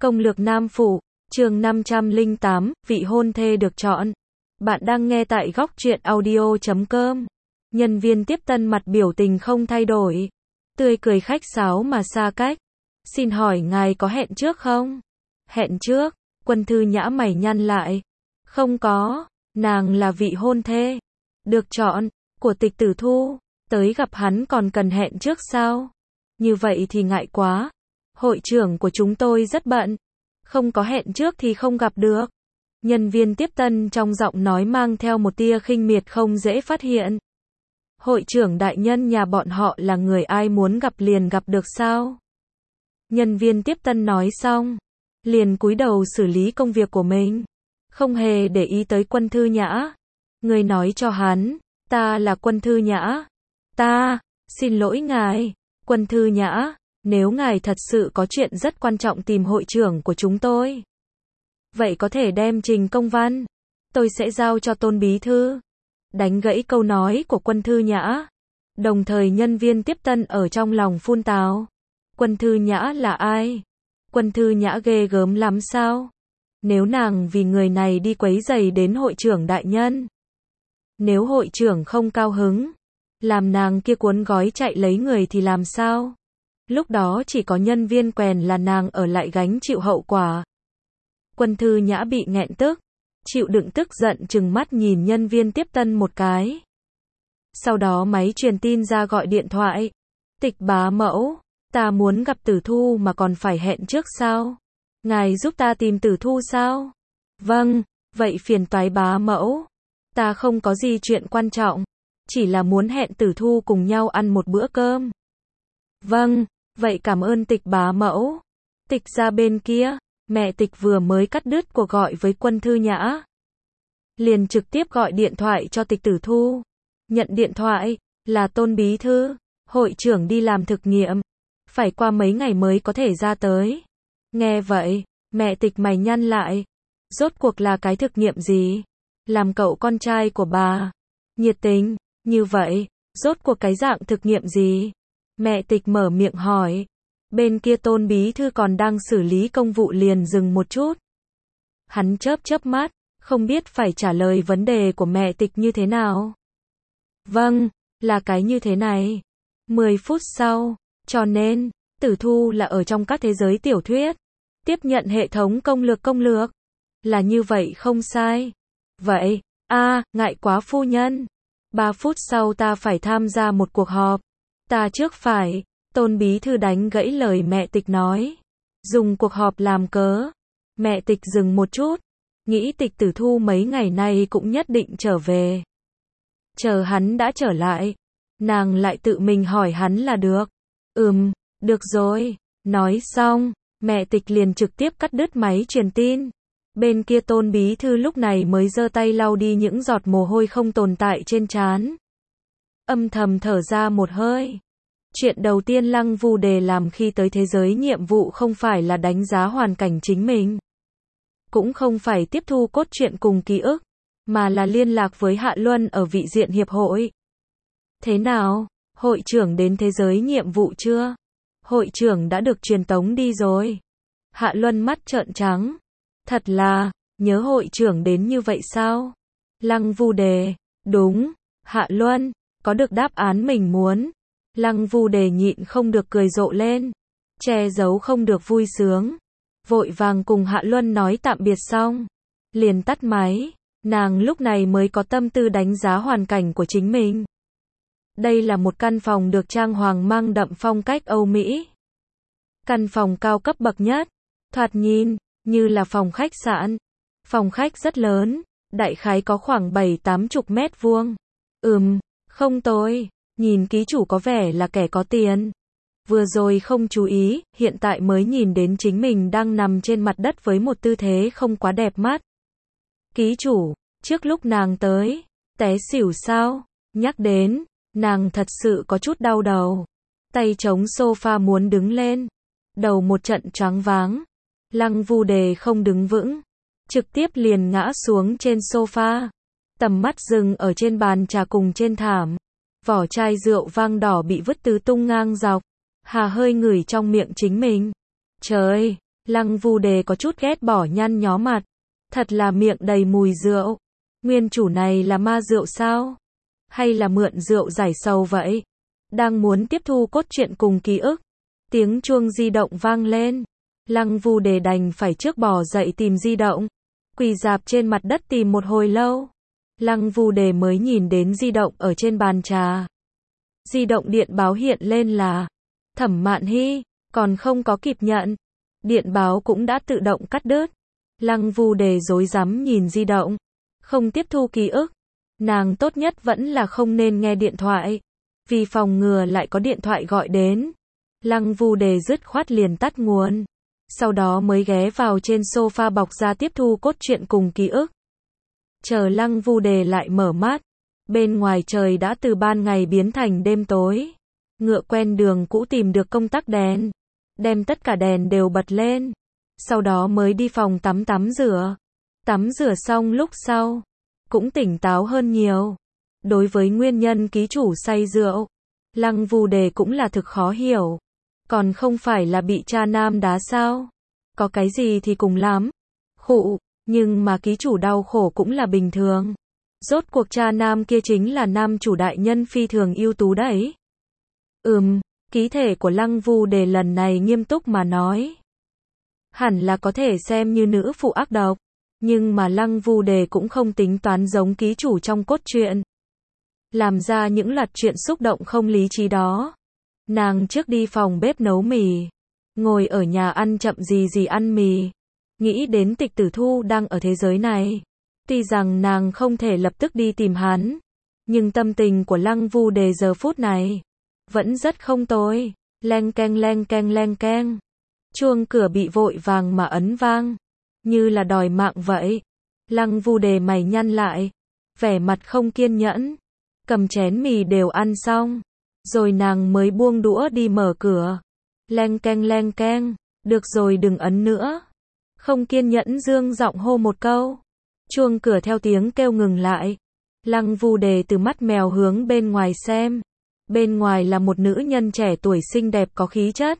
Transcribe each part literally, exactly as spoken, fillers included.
Công lược nam phụ, chương năm trăm lẻ tám, vị hôn thê được chọn. Bạn đang nghe tại góc truyện audio chấm com. Nhân viên tiếp tân mặt biểu tình không thay đổi. Tươi cười khách sáo mà xa cách. Xin hỏi ngài có hẹn trước không? Hẹn trước, Quân Thư Nhã mày nhăn lại. Không có, nàng là vị hôn thê. Được chọn, của Tịch Tử Thu. Tới gặp hắn còn cần hẹn trước sao? Như vậy thì ngại quá. Hội trưởng của chúng tôi rất bận. Không có hẹn trước thì không gặp được. Nhân viên tiếp tân trong giọng nói mang theo một tia khinh miệt không dễ phát hiện. Hội trưởng đại nhân nhà bọn họ là người ai muốn gặp liền gặp được sao? Nhân viên tiếp tân nói xong, liền cúi đầu xử lý công việc của mình. Không hề để ý tới Quân Thư Nhã. Người nói cho hắn, ta là Quân Thư Nhã. Ta, xin lỗi ngài, Quân Thư Nhã. Nếu ngài thật sự có chuyện rất quan trọng tìm hội trưởng của chúng tôi, vậy có thể đem trình công văn, tôi sẽ giao cho Tôn bí thư. Đánh gãy câu nói của Quân Thư Nhã. Đồng thời nhân viên tiếp tân ở trong lòng phun tào. Quân Thư Nhã là ai? Quân Thư Nhã ghê gớm lắm sao? Nếu nàng vì người này đi quấy rầy đến hội trưởng đại nhân, nếu hội trưởng không cao hứng, làm nàng kia cuốn gói chạy lấy người thì làm sao? Lúc đó chỉ có nhân viên quèn là nàng ở lại gánh chịu hậu quả. Quân Thư Nhã bị nghẹn tức, chịu đựng tức giận trừng mắt nhìn nhân viên tiếp tân một cái. Sau đó máy truyền tin ra gọi điện thoại. Tịch bá mẫu, ta muốn gặp Tử Thu mà còn phải hẹn trước sao? Ngài giúp ta tìm Tử Thu sao? Vâng, vậy phiền toái bá mẫu. Ta không có gì chuyện quan trọng, chỉ là muốn hẹn Tử Thu cùng nhau ăn một bữa cơm. Vâng, vậy cảm ơn Tịch bá mẫu. Tịch ra bên kia, mẹ Tịch vừa mới cắt đứt cuộc gọi với Quân Thư Nhã, liền trực tiếp gọi điện thoại cho Tịch Tử Thu. Nhận điện thoại, là Tôn bí thư, hội trưởng đi làm thực nghiệm, phải qua mấy ngày mới có thể ra tới. Nghe vậy, mẹ Tịch mày nhăn lại. Rốt cuộc là cái thực nghiệm gì? Làm cậu con trai của bà nhiệt tình như vậy, rốt cuộc cái dạng thực nghiệm gì? Mẹ Tịch mở miệng hỏi. Bên kia Tôn bí thư còn đang xử lý công vụ liền dừng một chút. Hắn chớp chớp mắt, không biết phải trả lời vấn đề của mẹ Tịch như thế nào. Vâng, là cái như thế này. mười phút sau, cho nên, Tử Thu là ở trong các thế giới tiểu thuyết, tiếp nhận hệ thống công lược công lược. Là như vậy không sai. Vậy, a à, ngại quá phu nhân. Ba phút sau ta phải tham gia một cuộc họp. Ta trước phải. Tôn bí thư đánh gãy lời mẹ Tịch nói. Dùng cuộc họp làm cớ. Mẹ Tịch dừng một chút. Nghĩ Tịch Tử Thu mấy ngày nay cũng nhất định trở về. Chờ hắn đã trở lại, nàng lại tự mình hỏi hắn là được. Ừm, được rồi. Nói xong, mẹ Tịch liền trực tiếp cắt đứt máy truyền tin. Bên kia Tôn bí thư lúc này mới giơ tay lau đi những giọt mồ hôi không tồn tại trên trán. Âm thầm thở ra một hơi. Chuyện đầu tiên Lăng Vu Đề làm khi tới thế giới nhiệm vụ không phải là đánh giá hoàn cảnh chính mình, cũng không phải tiếp thu cốt truyện cùng ký ức, mà là liên lạc với Hạ Luân ở vị diện hiệp hội. Thế nào, hội trưởng đến thế giới nhiệm vụ chưa? Hội trưởng đã được truyền tống đi rồi. Hạ Luân mắt trợn trắng. Thật là, nhớ hội trưởng đến như vậy sao? Lăng Vu Đề, đúng. Hạ Luân, có được đáp án mình muốn. Lăng Vu Đề nhịn không được cười rộ lên, che giấu không được vui sướng. Vội vàng cùng Hạ Luân nói tạm biệt xong, liền tắt máy. Nàng lúc này mới có tâm tư đánh giá hoàn cảnh của chính mình. Đây là một căn phòng được trang hoàng mang đậm phong cách Âu Mỹ. Căn phòng cao cấp bậc nhất, thoạt nhìn như là phòng khách sạn. Phòng khách rất lớn, đại khái có khoảng bảy tám chục mét vuông. Ừm, không tồi. Nhìn ký chủ có vẻ là kẻ có tiền. Vừa rồi không chú ý, hiện tại mới nhìn đến chính mình đang nằm trên mặt đất với một tư thế không quá đẹp mắt. Ký chủ, trước lúc nàng tới, té xỉu sao? Nhắc đến, nàng thật sự có chút đau đầu. Tay chống sofa muốn đứng lên. Đầu một trận choáng váng. Lăng Vu Đề không đứng vững, trực tiếp liền ngã xuống trên sofa. Tầm mắt dừng ở trên bàn trà cùng trên thảm. Vỏ chai rượu vang đỏ bị vứt tứ tung ngang dọc. Hà hơi ngửi trong miệng chính mình. Trời, Lăng Vu Đề có chút ghét bỏ nhăn nhó mặt. Thật là miệng đầy mùi rượu. Nguyên chủ này là ma rượu sao? Hay là mượn rượu giải sầu vậy? Đang muốn tiếp thu cốt truyện cùng ký ức. Tiếng chuông di động vang lên. Lăng Vu Đề đành phải trước bò dậy tìm di động. Quỳ rạp trên mặt đất tìm một hồi lâu. Lăng Vu Đề mới nhìn đến di động ở trên bàn trà. Di động điện báo hiện lên là Thẩm Mạn Hy, còn không có kịp nhận. Điện báo cũng đã tự động cắt đứt. Lăng Vu Đề rối rắm nhìn di động. Không tiếp thu ký ức. Nàng tốt nhất vẫn là không nên nghe điện thoại. Vì phòng ngừa lại có điện thoại gọi đến. Lăng Vu Đề dứt khoát liền tắt nguồn. Sau đó mới ghé vào trên sofa bọc ra tiếp thu cốt truyện cùng ký ức. Chờ Lăng Vu Đề lại mở mắt. Bên ngoài trời đã từ ban ngày biến thành đêm tối. Ngựa quen đường cũ tìm được công tắc đèn. Đem tất cả đèn đều bật lên. Sau đó mới đi phòng tắm tắm rửa. Tắm rửa xong lúc sau. Cũng tỉnh táo hơn nhiều. Đối với nguyên nhân ký chủ say rượu. Lăng Vu Đề cũng là thực khó hiểu. Còn không phải là bị cha nam đá sao? Có cái gì thì cùng lắm. Khụ, nhưng mà ký chủ đau khổ cũng là bình thường. Rốt cuộc cha nam kia chính là nam chủ đại nhân phi thường ưu tú đấy. Ừm, ký thể của Lăng Vu Đề lần này nghiêm túc mà nói. Hẳn là có thể xem như nữ phụ ác độc. Nhưng mà Lăng Vu Đề cũng không tính toán giống ký chủ trong cốt truyện. Làm ra những loạt chuyện xúc động không lý trí đó. Nàng trước đi phòng bếp nấu mì. Ngồi ở nhà ăn chậm gì gì ăn mì. Nghĩ đến Tịch Tử Thu đang ở thế giới này. Tuy rằng nàng không thể lập tức đi tìm hắn. Nhưng tâm tình của Lăng Vu Đề giờ phút này. Vẫn rất không tồi. Leng keng leng keng leng keng. Chuông cửa bị vội vàng mà ấn vang. Như là đòi mạng vậy. Lăng Vu Đề mày nhăn lại. Vẻ mặt không kiên nhẫn. Cầm chén mì đều ăn xong. Rồi nàng mới buông đũa đi mở cửa. Leng keng leng keng. Được rồi đừng ấn nữa. Không kiên nhẫn dương giọng hô một câu. Chuông cửa theo tiếng kêu ngừng lại. Lăng Vu Đề từ mắt mèo hướng bên ngoài xem. Bên ngoài là một nữ nhân trẻ tuổi xinh đẹp có khí chất.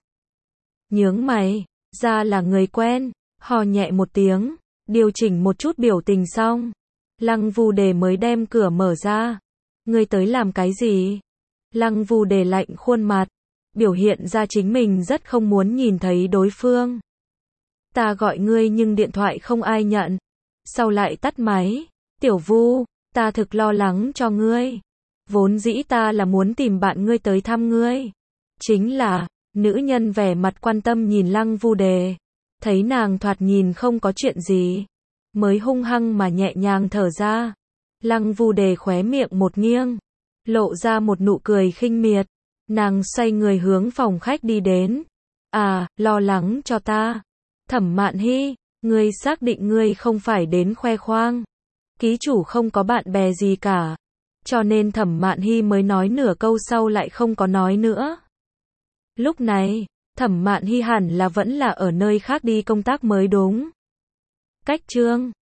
Nhướng mày. Ra là người quen. Hò nhẹ một tiếng. Điều chỉnh một chút biểu tình xong. Lăng Vu Đề mới đem cửa mở ra. Ngươi tới làm cái gì? Lăng Vu Đề lạnh khuôn mặt. Biểu hiện ra chính mình rất không muốn nhìn thấy đối phương. Ta gọi ngươi nhưng điện thoại không ai nhận. Sau lại tắt máy. Tiểu Vu, ta thực lo lắng cho ngươi. Vốn dĩ ta là muốn tìm bạn ngươi tới thăm ngươi. Chính là, nữ nhân vẻ mặt quan tâm nhìn Lăng Vu Đề. Thấy nàng thoạt nhìn không có chuyện gì. Mới hung hăng mà nhẹ nhàng thở ra. Lăng Vu Đề khóe miệng một nghiêng. Lộ ra một nụ cười khinh miệt. Nàng xoay người hướng phòng khách đi đến. À, lo lắng cho ta. Thẩm Mạn Hy, ngươi xác định ngươi không phải đến khoe khoang. Ký chủ không có bạn bè gì cả. Cho nên Thẩm Mạn Hy mới nói nửa câu sau lại không có nói nữa. Lúc này, Thẩm Mạn Hy hẳn là vẫn là ở nơi khác đi công tác mới đúng. Cách chương